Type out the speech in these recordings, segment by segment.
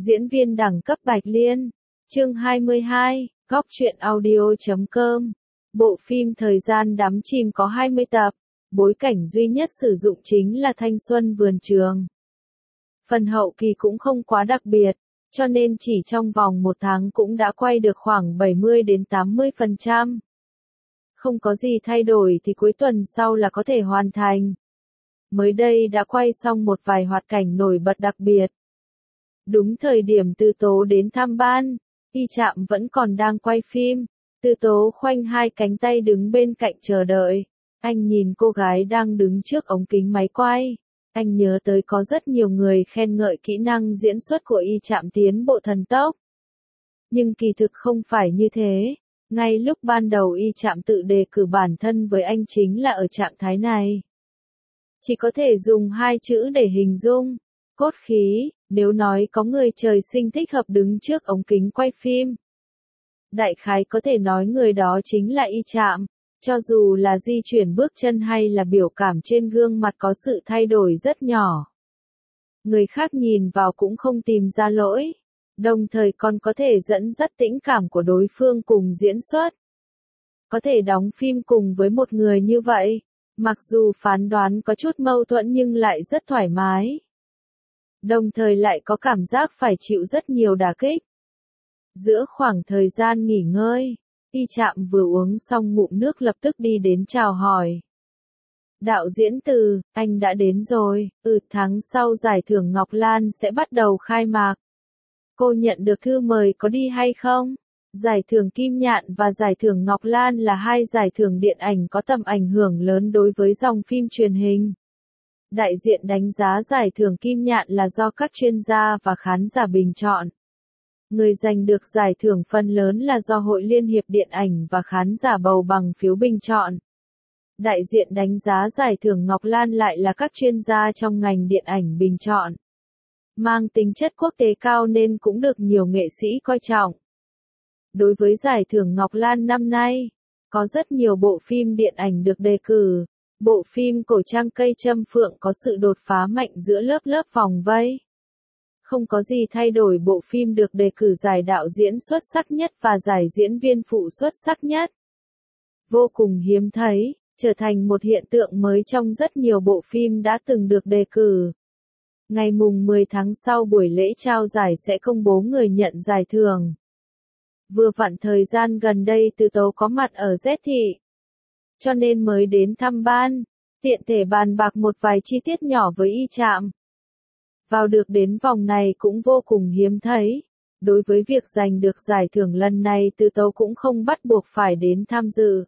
Diễn viên đẳng cấp Bạch Liên. Chương 22, Góc truyện audio.com. Bộ phim Thời gian đắm chìm có 20 tập. Bối cảnh duy nhất sử dụng chính là thanh xuân vườn trường. Phần hậu kỳ cũng không quá đặc biệt, cho nên chỉ trong vòng 1 tháng cũng đã quay được khoảng 70 đến 80%. Không có gì thay đổi thì cuối tuần sau là có thể hoàn thành. Mới đây đã quay xong một vài hoạt cảnh nổi bật đặc biệt. Đúng thời điểm Tư Tố đến thăm ban, Y Trạm vẫn còn đang quay phim. Tư Tố khoanh hai cánh tay đứng bên cạnh chờ đợi. Anh nhìn cô gái đang đứng trước ống kính máy quay. Anh nhớ tới có rất nhiều người khen ngợi kỹ năng diễn xuất của Y Trạm tiến bộ thần tốc. Nhưng kỳ thực không phải như thế. Ngay lúc ban đầu Y Trạm tự đề cử bản thân với anh chính là ở trạng thái này. Chỉ có thể dùng 2 chữ để hình dung. Cốt khí, nếu nói có người trời sinh thích hợp đứng trước ống kính quay phim. Đại khái có thể nói người đó chính là Y Trạm. Cho dù là di chuyển bước chân hay là biểu cảm trên gương mặt có sự thay đổi rất nhỏ. Người khác nhìn vào cũng không tìm ra lỗi. Đồng thời còn có thể dẫn dắt tĩnh cảm của đối phương cùng diễn xuất. Có thể đóng phim cùng với một người như vậy. Mặc dù phán đoán có chút mâu thuẫn nhưng lại rất thoải mái. Đồng thời lại có cảm giác phải chịu rất nhiều đả kích. Giữa khoảng thời gian nghỉ ngơi, Y Trạm vừa uống xong ngụm nước lập tức đi đến chào hỏi. Đạo diễn Từ, anh đã đến rồi, tháng sau giải thưởng Ngọc Lan sẽ bắt đầu khai mạc. Cô nhận được thư mời có đi hay không? Giải thưởng Kim Nhạn và giải thưởng Ngọc Lan là 2 giải thưởng điện ảnh có tầm ảnh hưởng lớn đối với dòng phim truyền hình. Đại diện đánh giá giải thưởng Kim Nhạn là do các chuyên gia và khán giả bình chọn. Người giành được giải thưởng phần lớn là do Hội Liên hiệp Điện ảnh và khán giả bầu bằng phiếu bình chọn. Đại diện đánh giá giải thưởng Ngọc Lan lại là các chuyên gia trong ngành điện ảnh bình chọn. Mang tính chất quốc tế cao nên cũng được nhiều nghệ sĩ coi trọng. Đối với giải thưởng Ngọc Lan năm nay, có rất nhiều bộ phim điện ảnh được đề cử. Bộ phim Cổ Trang Cây Châm Phượng có sự đột phá mạnh giữa lớp lớp vòng vây. Không có gì thay đổi, bộ phim được đề cử giải đạo diễn xuất sắc nhất và giải diễn viên phụ xuất sắc nhất. Vô cùng hiếm thấy, trở thành một hiện tượng mới trong rất nhiều bộ phim đã từng được đề cử. Ngày mùng 10 tháng sau buổi lễ trao giải sẽ công bố người nhận giải thưởng. Vừa vặn thời gian gần đây Tư Tố có mặt ở Z thị. Cho nên mới đến thăm ban, tiện thể bàn bạc một vài chi tiết nhỏ với Y Trạm. Vào được đến vòng này cũng vô cùng hiếm thấy. Đối với việc giành được giải thưởng lần này Tư Tố cũng không bắt buộc phải đến tham dự.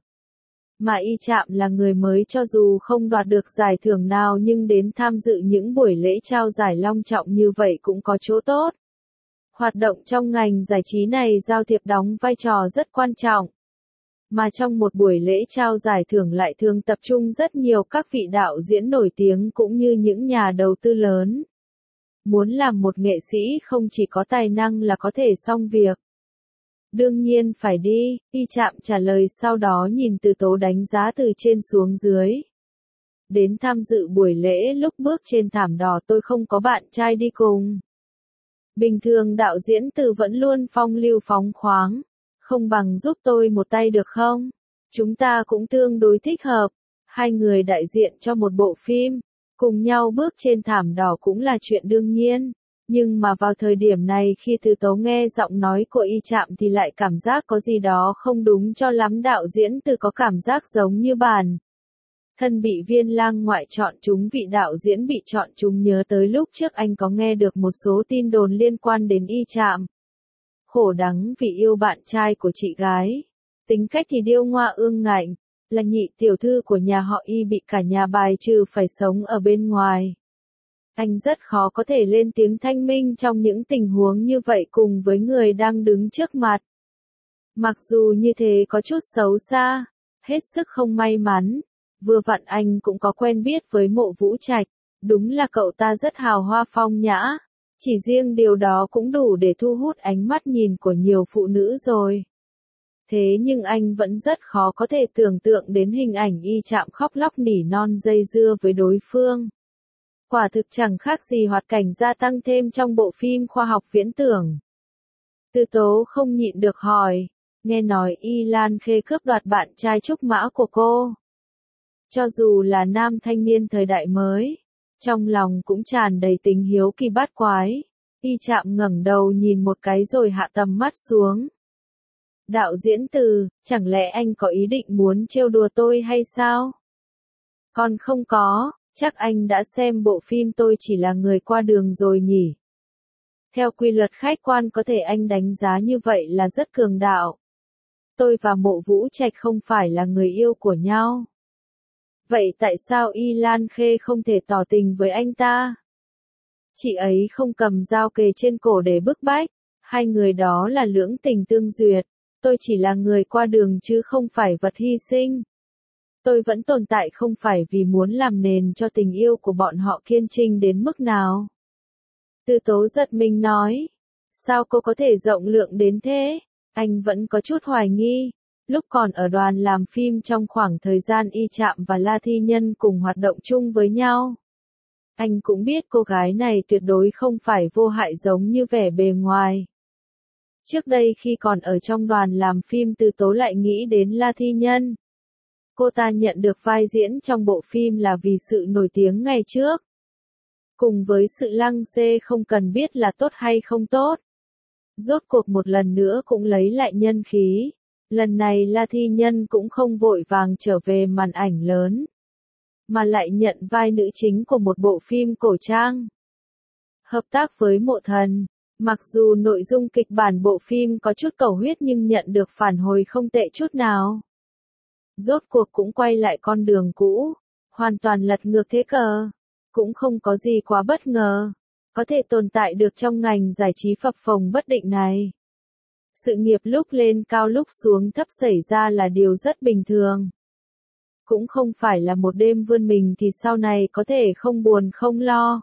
Mà Y Trạm là người mới, cho dù không đoạt được giải thưởng nào nhưng đến tham dự những buổi lễ trao giải long trọng như vậy cũng có chỗ tốt. Hoạt động trong ngành giải trí này giao thiệp đóng vai trò rất quan trọng. Mà trong một buổi lễ trao giải thưởng lại thường tập trung rất nhiều các vị đạo diễn nổi tiếng cũng như những nhà đầu tư lớn. Muốn làm một nghệ sĩ không chỉ có tài năng là có thể xong việc. Đương nhiên phải đi, Y Trạm trả lời, sau đó nhìn Tư Tố đánh giá từ trên xuống dưới. Đến tham dự buổi lễ, lúc bước trên thảm đỏ tôi không có bạn trai đi cùng. Bình thường đạo diễn Từ vẫn luôn phong lưu phóng khoáng. Không bằng giúp tôi một tay được không? Chúng ta cũng tương đối thích hợp. 2 người đại diện cho một bộ phim, cùng nhau bước trên thảm đỏ cũng là chuyện đương nhiên. Nhưng mà vào thời điểm này khi Tư Tố nghe giọng nói của Y Trạm thì lại cảm giác có gì đó không đúng cho lắm. Đạo diễn Từ có cảm giác giống như bản thân bị Viên Lang ngoại chọn chúng. Vị đạo diễn bị chọn chúng nhớ tới lúc trước anh có nghe được một số tin đồn liên quan đến Y Trạm. Khổ đắng vì yêu bạn trai của chị gái. Tính cách thì điêu ngoa ương ngạnh, là nhị tiểu thư của nhà họ Y, bị cả nhà bài trừ phải sống ở bên ngoài. Anh rất khó có thể lên tiếng thanh minh trong những tình huống như vậy cùng với người đang đứng trước mặt. Mặc dù như thế có chút xấu xa, hết sức không may mắn. Vừa vặn anh cũng có quen biết với Mộ Vũ Trạch, đúng là cậu ta rất hào hoa phong nhã. Chỉ riêng điều đó cũng đủ để thu hút ánh mắt nhìn của nhiều phụ nữ rồi. Thế nhưng anh vẫn rất khó có thể tưởng tượng đến hình ảnh Y Trạm khóc lóc nỉ non dây dưa với đối phương. Quả thực chẳng khác gì hoạt cảnh gia tăng thêm trong bộ phim khoa học viễn tưởng. Từ tố không nhịn được hỏi, nghe nói Y Lan Khê cướp đoạt bạn trai trúc mã của cô. Cho dù là nam thanh niên thời đại mới, trong lòng cũng tràn đầy tình hiếu kỳ bát quái. Y Trạm ngẩng đầu nhìn một cái rồi hạ tầm mắt xuống. Đạo diễn Từ, chẳng lẽ anh có ý định muốn trêu đùa tôi hay sao? Còn không có, chắc anh đã xem bộ phim Tôi Chỉ Là Người Qua Đường rồi nhỉ? Theo quy luật khách quan có thể anh đánh giá như vậy là rất cường đạo. Tôi và Mộ Vũ Trạch không phải là người yêu của nhau. Vậy tại sao Y Lan Khê không thể tỏ tình với anh ta? Chị ấy không cầm dao kề trên cổ để bức bách, hai người đó là lưỡng tình tương duyệt. Tôi chỉ là người qua đường chứ không phải vật hy sinh. Tôi vẫn tồn tại không phải vì muốn làm nền cho tình yêu của bọn họ kiên trinh đến mức nào. Từ tố giật mình nói. Sao cô có thể rộng lượng đến thế? Anh vẫn có chút hoài nghi. Lúc còn ở đoàn làm phim trong khoảng thời gian Y Trạm và La Thi Nhân cùng hoạt động chung với nhau. Anh cũng biết cô gái này tuyệt đối không phải vô hại giống như vẻ bề ngoài. Trước đây khi còn ở trong đoàn làm phim Từ tố lại nghĩ đến La Thi Nhân. Cô ta nhận được vai diễn trong bộ phim là vì sự nổi tiếng ngày trước. Cùng với sự lăng xê không cần biết là tốt hay không tốt. Rốt cuộc một lần nữa cũng lấy lại nhân khí. Lần này La Thi Nhân cũng không vội vàng trở về màn ảnh lớn. Mà lại nhận vai nữ chính của một bộ phim cổ trang. Hợp tác với Mộ Thần. Mặc dù nội dung kịch bản bộ phim có chút cầu huyết nhưng nhận được phản hồi không tệ chút nào. Rốt cuộc cũng quay lại con đường cũ. Hoàn toàn lật ngược thế cờ. Cũng không có gì quá bất ngờ. Có thể tồn tại được trong ngành giải trí phập phồng bất định này. Sự nghiệp lúc lên cao lúc xuống thấp xảy ra là điều rất bình thường. Cũng không phải là một đêm vươn mình thì sau này có thể không buồn không lo.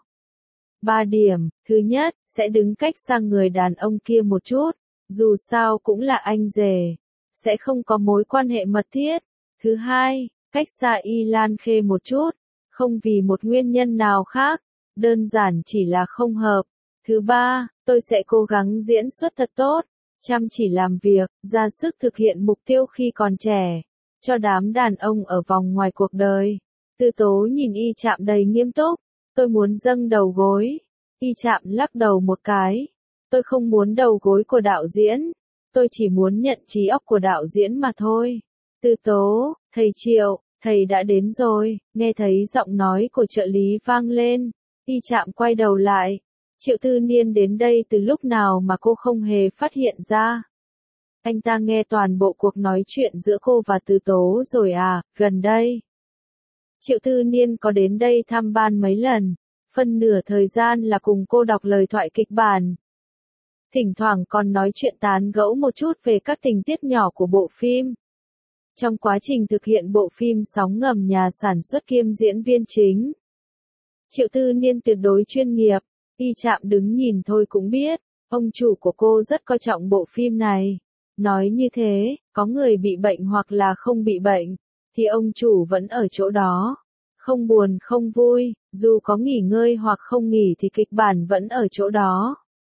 3 điểm, thứ nhất, sẽ đứng cách xa người đàn ông kia một chút, dù sao cũng là anh rể, sẽ không có mối quan hệ mật thiết. Thứ hai, cách xa Y Lan Khê một chút, không vì một nguyên nhân nào khác, đơn giản chỉ là không hợp. Thứ ba, tôi sẽ cố gắng diễn xuất thật tốt, chăm chỉ làm việc, ra sức thực hiện mục tiêu khi còn trẻ, cho đám đàn ông ở vòng ngoài cuộc đời. Từ tố nhìn Y Trạm đầy nghiêm túc, tôi muốn dâng đầu gối. Y Trạm lắc đầu một cái, tôi không muốn đầu gối của đạo diễn, tôi chỉ muốn nhận trí óc của đạo diễn mà thôi. Từ tố, thầy Triệu, thầy đã đến rồi, nghe thấy giọng nói của trợ lý vang lên. Y Trạm quay đầu lại. Triệu Tư Niên đến đây từ lúc nào mà cô không hề phát hiện ra. Anh ta nghe toàn bộ cuộc nói chuyện giữa cô và Từ tố rồi à, gần đây. Triệu Tư Niên có đến đây thăm ban mấy lần, phân nửa thời gian là cùng cô đọc lời thoại kịch bản. Thỉnh thoảng còn nói chuyện tán gẫu một chút về các tình tiết nhỏ của bộ phim. Trong quá trình thực hiện bộ phim Sóng Ngầm nhà sản xuất kiêm diễn viên chính. Triệu Tư Niên tuyệt đối chuyên nghiệp, Y Trạm đứng nhìn thôi cũng biết, ông chủ của cô rất coi trọng bộ phim này. Nói như thế, có người bị bệnh hoặc là không bị bệnh, thì ông chủ vẫn ở chỗ đó. Không buồn không vui, dù có nghỉ ngơi hoặc không nghỉ thì kịch bản vẫn ở chỗ đó.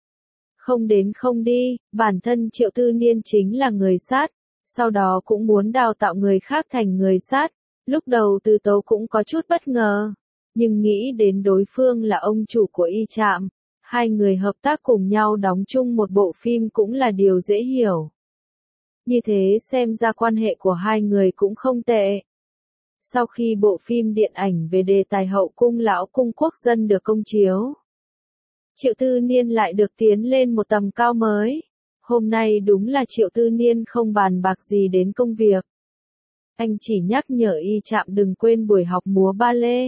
Không đến không đi, bản thân Triệu Tư Niên chính là người sát, sau đó cũng muốn đào tạo người khác thành người sát. Lúc đầu Từ tố cũng có chút bất ngờ, nhưng nghĩ đến đối phương là ông chủ của Y Trạm, hai người hợp tác cùng nhau đóng chung một bộ phim cũng là điều dễ hiểu. Như thế xem ra quan hệ của hai người cũng không tệ. Sau khi bộ phim điện ảnh về đề tài hậu cung lão cung quốc dân được công chiếu, Triệu Tư Niên lại được tiến lên một tầm cao mới. Hôm nay đúng là Triệu Tư Niên không bàn bạc gì đến công việc. Anh chỉ nhắc nhở Y Trạm đừng quên buổi học múa ba lê.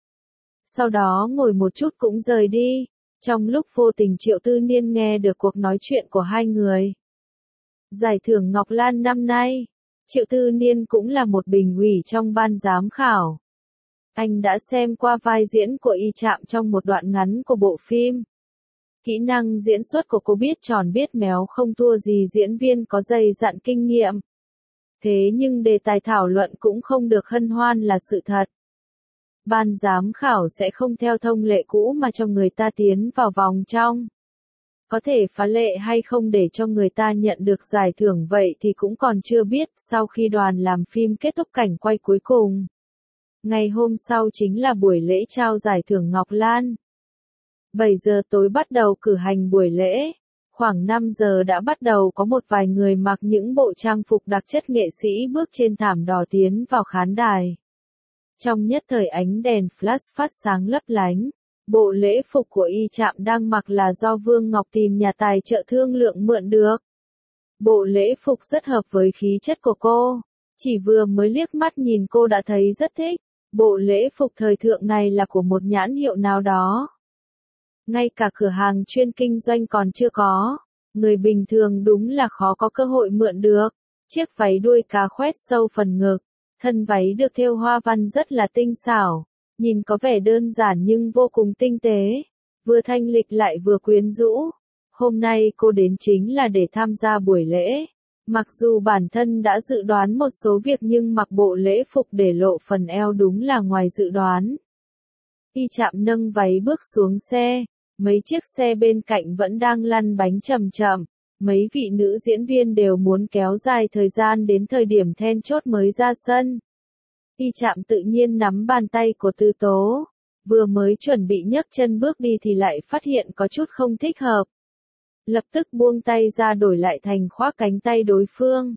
Sau đó ngồi một chút cũng rời đi. Trong lúc vô tình Triệu Tư Niên nghe được cuộc nói chuyện của hai người. Giải thưởng Ngọc Lan năm nay, Triệu Tư Niên cũng là một bình ủy trong ban giám khảo. Anh đã xem qua vai diễn của Y Trạm trong một đoạn ngắn của bộ phim. Kỹ năng diễn xuất của cô biết tròn biết méo không thua gì diễn viên có dày dặn kinh nghiệm. Thế nhưng đề tài thảo luận cũng không được hân hoan là sự thật. ban giám khảo sẽ không theo thông lệ cũ mà cho người ta tiến vào vòng trong. Có thể phá lệ hay không để cho người ta nhận được giải thưởng vậy thì cũng còn chưa biết. Sau khi đoàn làm phim kết thúc cảnh quay cuối cùng, ngày hôm sau chính là buổi lễ trao giải thưởng Ngọc Lan. 7 giờ tối bắt đầu cử hành buổi lễ. Khoảng 5 giờ đã bắt đầu có một vài người mặc những bộ trang phục đặc chất nghệ sĩ bước trên thảm đỏ tiến vào khán đài. Trong nhất thời ánh đèn flash phát sáng lấp lánh. Bộ lễ phục của Y Trạm đang mặc là do Vương Ngọc tìm nhà tài trợ thương lượng mượn được. Bộ lễ phục rất hợp với khí chất của cô. Chỉ vừa mới liếc mắt nhìn cô đã thấy rất thích. Bộ lễ phục thời thượng này là của một nhãn hiệu nào đó. Ngay cả cửa hàng chuyên kinh doanh còn chưa có. Người bình thường đúng là khó có cơ hội mượn được. Chiếc váy đuôi cá khoét sâu phần ngực. Thân váy được thêu hoa văn rất là tinh xảo. Nhìn có vẻ đơn giản nhưng vô cùng tinh tế. Vừa thanh lịch lại vừa quyến rũ. Hôm nay cô đến chính là để tham gia buổi lễ. Mặc dù bản thân đã dự đoán một số việc nhưng mặc bộ lễ phục để lộ phần eo đúng là ngoài dự đoán. Y Trạm nâng váy bước xuống xe. Mấy chiếc xe bên cạnh vẫn đang lăn bánh chậm chậm. Mấy vị nữ diễn viên đều muốn kéo dài thời gian đến thời điểm then chốt mới ra sân. Y Trạm tự nhiên nắm bàn tay của Tư Tố. Vừa mới chuẩn bị nhấc chân bước đi thì lại phát hiện có chút không thích hợp. Lập tức buông tay ra đổi lại thành khoác cánh tay đối phương.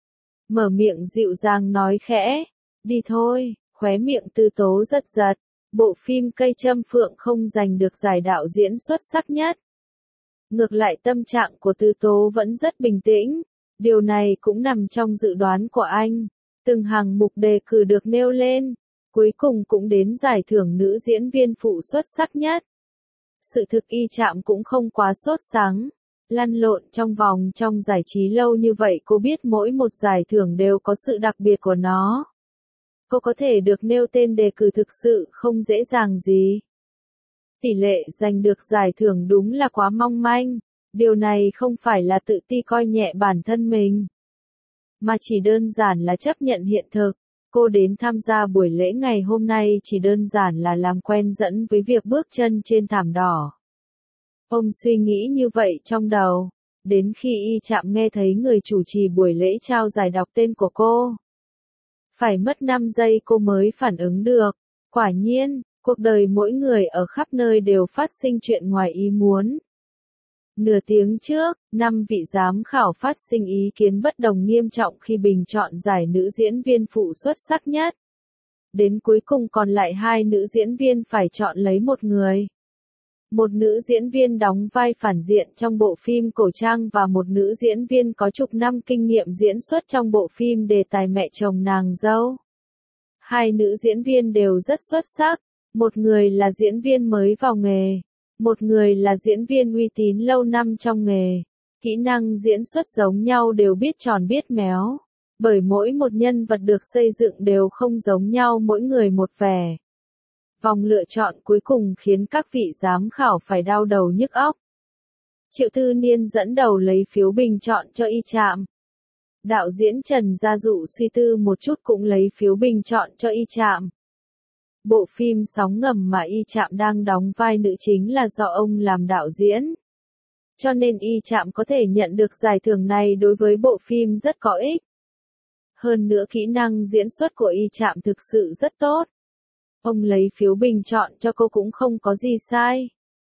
Mở miệng dịu dàng nói khẽ. Đi thôi, khóe miệng Tư Tố rất giật. Bộ phim Cây Châm Phượng không giành được giải đạo diễn xuất sắc nhất. Ngược lại tâm trạng của Tư Tố vẫn rất bình tĩnh. Điều này cũng nằm trong dự đoán của anh. Từng hàng mục đề cử được nêu lên. Cuối cùng cũng đến giải thưởng nữ diễn viên phụ xuất sắc nhất. Sự thực Y Trạm cũng không quá sốt sắng. Lăn lộn trong vòng trong giải trí lâu như vậy cô biết mỗi một giải thưởng đều có sự đặc biệt của nó. Cô có thể được nêu tên đề cử thực sự không dễ dàng gì. Tỷ lệ giành được giải thưởng đúng là quá mong manh. Điều này không phải là tự ti coi nhẹ bản thân mình, mà chỉ đơn giản là chấp nhận hiện thực. Cô đến tham gia buổi lễ ngày hôm nay chỉ đơn giản là làm quen dẫn với việc bước chân trên thảm đỏ. Ông suy nghĩ như vậy trong đầu, đến khi Y Trạm nghe thấy người chủ trì buổi lễ trao giải đọc tên của cô. Phải mất 5 giây cô mới phản ứng được. Quả nhiên, cuộc đời mỗi người ở khắp nơi đều phát sinh chuyện ngoài ý muốn. Nửa tiếng trước, 5 vị giám khảo phát sinh ý kiến bất đồng nghiêm trọng khi bình chọn giải nữ diễn viên phụ xuất sắc nhất. Đến cuối cùng còn lại 2 nữ diễn viên phải chọn lấy một người. Một nữ diễn viên đóng vai phản diện trong bộ phim cổ trang và một nữ diễn viên có chục năm kinh nghiệm diễn xuất trong bộ phim đề tài Mẹ chồng nàng dâu. 2 nữ diễn viên đều rất xuất sắc. Một người là diễn viên mới vào nghề. Một người là diễn viên uy tín lâu năm trong nghề. Kỹ năng diễn xuất giống nhau đều biết tròn biết méo. Bởi mỗi một nhân vật được xây dựng đều không giống nhau, mỗi người một vẻ. Vòng lựa chọn cuối cùng khiến các vị giám khảo phải đau đầu nhức óc. Triệu Tư Niên dẫn đầu lấy phiếu bình chọn cho Y Trạm. Đạo diễn Trần Gia Dụ suy tư một chút cũng lấy phiếu bình chọn cho Y Trạm. Bộ phim Sóng Ngầm mà Y Trạm đang đóng vai nữ chính là do ông làm đạo diễn. Cho nên Y Trạm có thể nhận được giải thưởng này đối với bộ phim rất có ích. Hơn nữa kỹ năng diễn xuất của Y Trạm thực sự rất tốt. Ông lấy phiếu bình chọn cho cô cũng không có gì sai.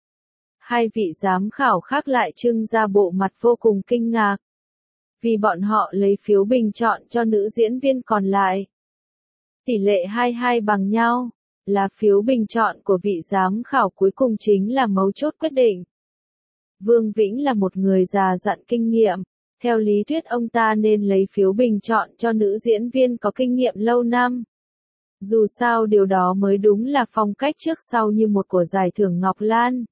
2 vị giám khảo khác lại trưng ra bộ mặt vô cùng kinh ngạc. Vì bọn họ lấy phiếu bình chọn cho nữ diễn viên còn lại. Tỷ lệ 22 bằng nhau, là phiếu bình chọn của vị giám khảo cuối cùng chính là mấu chốt quyết định. Vương Vĩnh là một người già dặn kinh nghiệm. Theo lý thuyết ông ta nên lấy phiếu bình chọn cho nữ diễn viên có kinh nghiệm lâu năm. Dù sao điều đó mới đúng là phong cách trước sau như một của giải thưởng Ngọc Lan.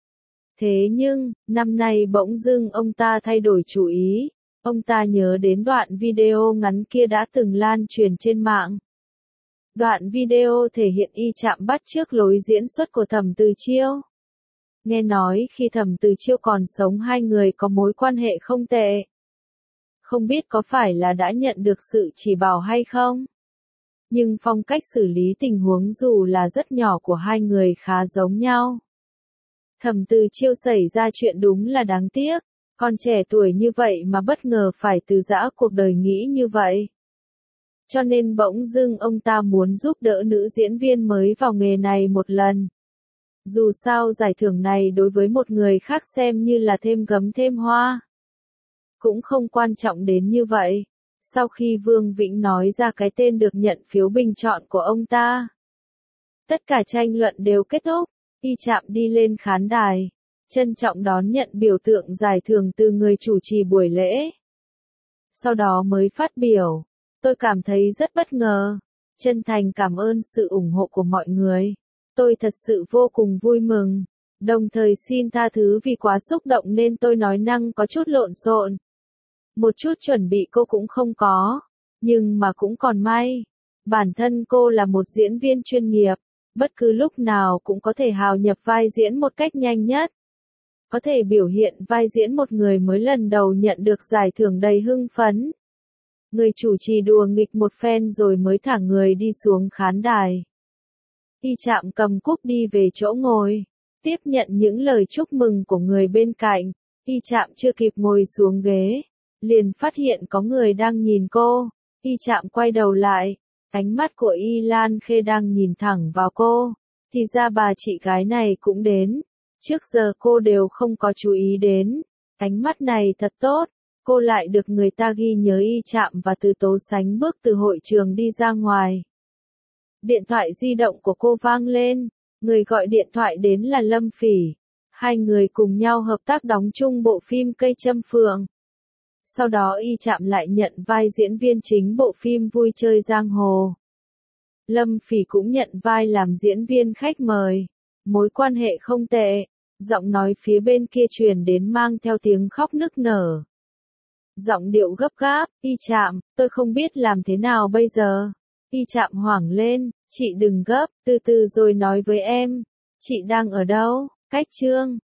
Thế nhưng, năm nay bỗng dưng ông ta thay đổi chủ ý. Ông ta nhớ đến đoạn video ngắn kia đã từng lan truyền trên mạng. Đoạn video thể hiện Y Trạm bắt chước lối diễn xuất của Thẩm Từ Chiêu. Nghe nói khi Thẩm Từ Chiêu còn sống hai người có mối quan hệ không tệ. Không biết có phải là đã nhận được sự chỉ bảo hay không? nhưng phong cách xử lý tình huống dù là rất nhỏ của hai người khá giống nhau. Thẩm Từ Chiêu xảy ra chuyện đúng là đáng tiếc, còn trẻ tuổi như vậy mà bất ngờ phải từ giã cuộc đời nghĩ như vậy. Cho nên bỗng dưng ông ta muốn giúp đỡ nữ diễn viên mới vào nghề này một lần. Dù sao giải thưởng này đối với một người khác xem như là thêm gấm thêm hoa. Cũng không quan trọng đến như vậy. Sau khi Vương Vĩnh nói ra cái tên được nhận phiếu bình chọn của ông ta, tất cả tranh luận đều kết thúc. Y Trạm đi lên khán đài, trân trọng đón nhận biểu tượng giải thưởng từ người chủ trì buổi lễ. Sau đó mới phát biểu, tôi cảm thấy rất bất ngờ, chân thành cảm ơn sự ủng hộ của mọi người. Tôi thật sự vô cùng vui mừng, đồng thời xin tha thứ vì quá xúc động nên tôi nói năng có chút lộn xộn. Một chút chuẩn bị cô cũng không có, nhưng mà cũng còn may. Bản thân cô là một diễn viên chuyên nghiệp, bất cứ lúc nào cũng có thể hào nhập vai diễn một cách nhanh nhất. Có thể biểu hiện vai diễn một người mới lần đầu nhận được giải thưởng đầy hưng phấn. Người chủ trì đùa nghịch một phen rồi mới thả người đi xuống khán đài. Y Trạm cầm cúp đi về chỗ ngồi, tiếp nhận những lời chúc mừng của người bên cạnh. Y Trạm chưa kịp ngồi xuống ghế, liền phát hiện có người đang nhìn cô. Y Trạm quay đầu lại, ánh mắt của Y Lan Khê đang nhìn thẳng vào cô. Thì ra bà chị gái này cũng đến. Trước giờ cô đều không có chú ý đến. Ánh mắt này thật tốt. Cô lại được người ta ghi nhớ. Y Trạm và Từ Tố Sánh bước từ hội trường đi ra ngoài. Điện thoại di động của cô vang lên. Người gọi điện thoại đến là Lâm Phỉ. Hai người cùng nhau hợp tác đóng chung bộ phim Cây Châm Phượng. Sau đó Y Trạm lại nhận vai diễn viên chính bộ phim Vui Chơi Giang Hồ. Lâm Phỉ cũng nhận vai làm diễn viên khách mời. Mối quan hệ không tệ. Giọng nói phía bên kia truyền đến mang theo tiếng khóc nức nở. Giọng điệu gấp gáp, Y Trạm, tôi không biết làm thế nào bây giờ. Y Trạm hoảng lên, chị đừng gấp, từ từ rồi nói với em. Chị đang ở đâu? Cách chương